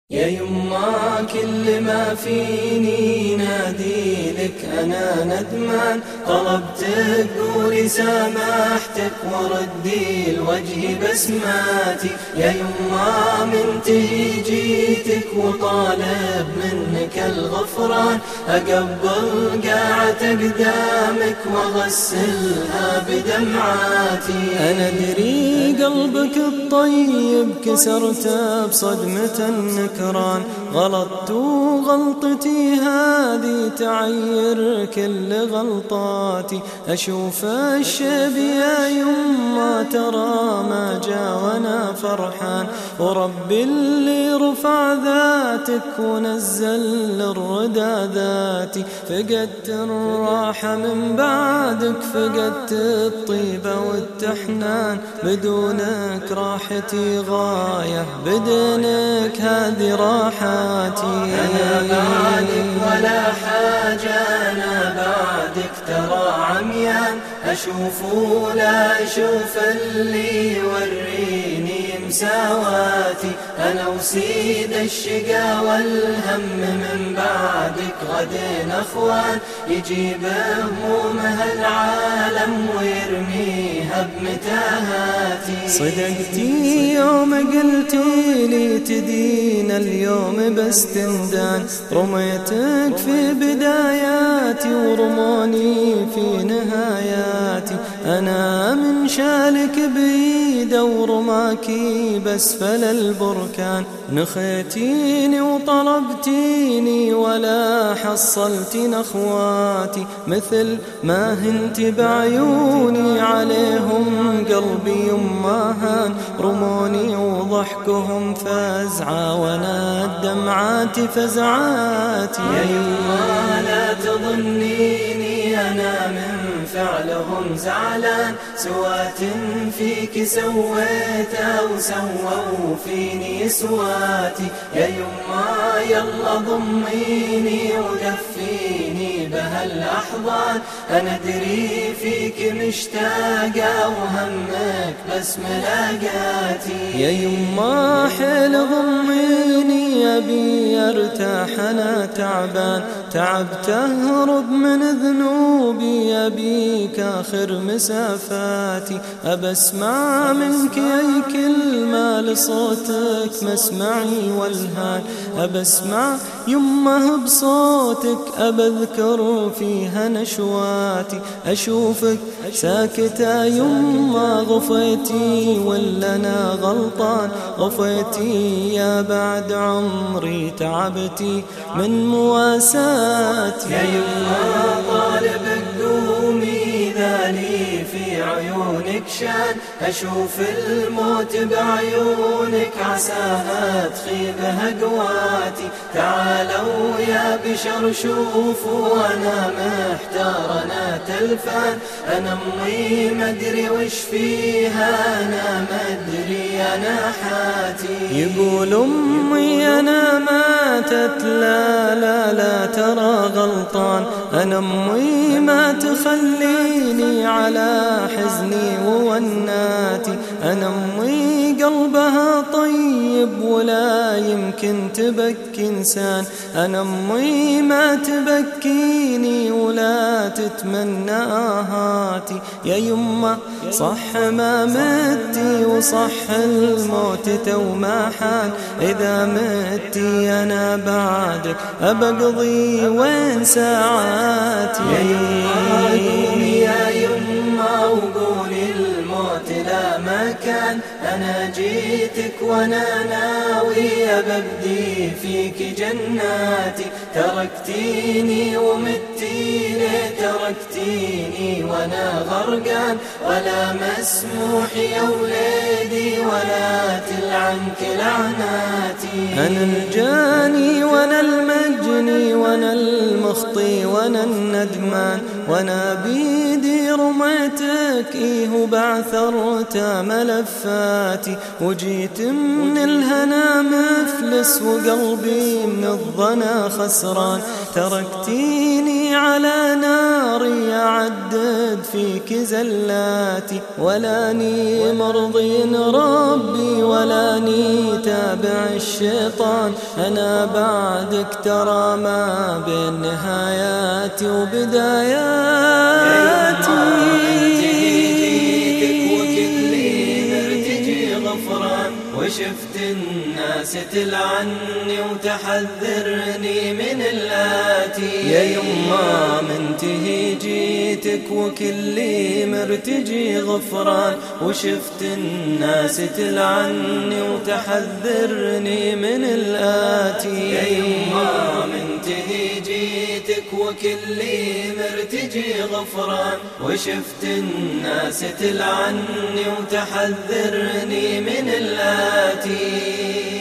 يا يما كل ما فيني نادي لك أنا ندمان، طلبتك قولي سامحتك وردي الوجه بسماتي. يا يما من جيتك وطالب منك الغفران، أقبل قاعة أقدامك وأغسلها بدمعاتي. أنا أدري قلبك الطيب كسرته بصدمة النكران، غلطت وغلطتي هذه تعير كل غلطاتي. أشوف الشيب يا يما ترى ما جا وانا فرحان، وربي اللي رفع ذاتك ونزل الردى ذاتي. فقدت الراحة من بعدك، فقدت الطيبة والتحنان، بدونك راحتي غاية، بدونك هذه راحاتي. أنا بعدك ولا حاجة، أنا بعدك ترى عميان، أشوف ولا أشوف اللي يوريني مساواتي. أنا وسيد الشقا والهم من بعدك غدين أخوان، يجيب همومها العالم ويرميها بمتاهاتي. صدقتي يوم قلتي لي تدين اليوم باستندان، رميتك في بداياتي ورموني في نهاياتي. أنا من شالك بيد ورماكي بسفل البركان، نخيتيني وطلبتيني ولا حصلتي نخواتي. مثل ما هنت بعيوني عليهم قلبي يماهان، رموني وضحكهم فزعة وانا الدمعات فزعاتي. يا يما لا تظنيني أنا من فعلهم زعلان، سوات فيك سويتها وسووا فيني سواتي. يا يما يلا ضميني ودفيني بهالأحضان، أنا أدري فيك مشتاقة وهمك بس ملاقاتي. يا يما حيل ضميني أبي أرتاح أنا تعبان، تعبت أهرب من ذنوبي أبيك آخر مسافاتي. أبسمع منك أي كلمة لصوتك مسمعي والهان، أبسمع يمه بصوتك أبذكر فيها نشواتي. أشوفك ساكتة يمه غفيتي ولا أنا غلطان، غفيتي يا بعد عمري تعبتي من مواساتي. يا يما طالبك قومي ذالي في عيونك شان، أشوف الموت بعيونك عساها تخيبها قواتي. تعالوا يا بشر شوفوا أنا محتار أنا تلفان، أنا أمي مدري وش فيها، أنا مدري أنا حاتي. يقول أمي أنا ماتت، لا لا لا ترى غلطان، أنا أمي ما تخليني على حزني ووناتي. أنا أمي قلبها طيب ولا يمكن تبكي إنسان، أنا أمي ما تبكيني ولا تتمنى آهاتي. يا يما صح ما متي وصح الموت تو ما حان، إذا متي أنا بعدك أبقضي وين ساعاتي. يا يما قومي يا يما وقولي الموت لا مكان، أنا جيتك وأنا ناوي أبدي فيك جناتي. تركتيني ومتيني تركتيني وأنا غرقان، ولا مسموح يا وليدي ولا تلعنك لعناتي. أنا الجاني وأنا المجني وأنا المخطي وأنا الندمان، وأنا بيدي رميتك وبعثرت ملفاتي، وجيت من الهنا مفلس وقلبي من الظنا خسران. تركتيني على ناري أعدد فيك زلاتي، ولاني مرضين ربي ولاني تابع الشيطان. أنا بعدك ترى ما بين نهاياتي وبداياتي. وشفت الناس تلعني وتحذرني من الآتي. يا يما منتهي جيتك وكلي مرتجي غفران، وشفت الناس تلعني وتحذرني من الآتي. يا يما منتهي جيتك وكلي مرتجي غفران، وشفت الناس تلعني وتحذرني من الآتي.